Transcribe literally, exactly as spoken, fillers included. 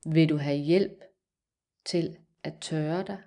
Vil du have hjælp til at tørre dig?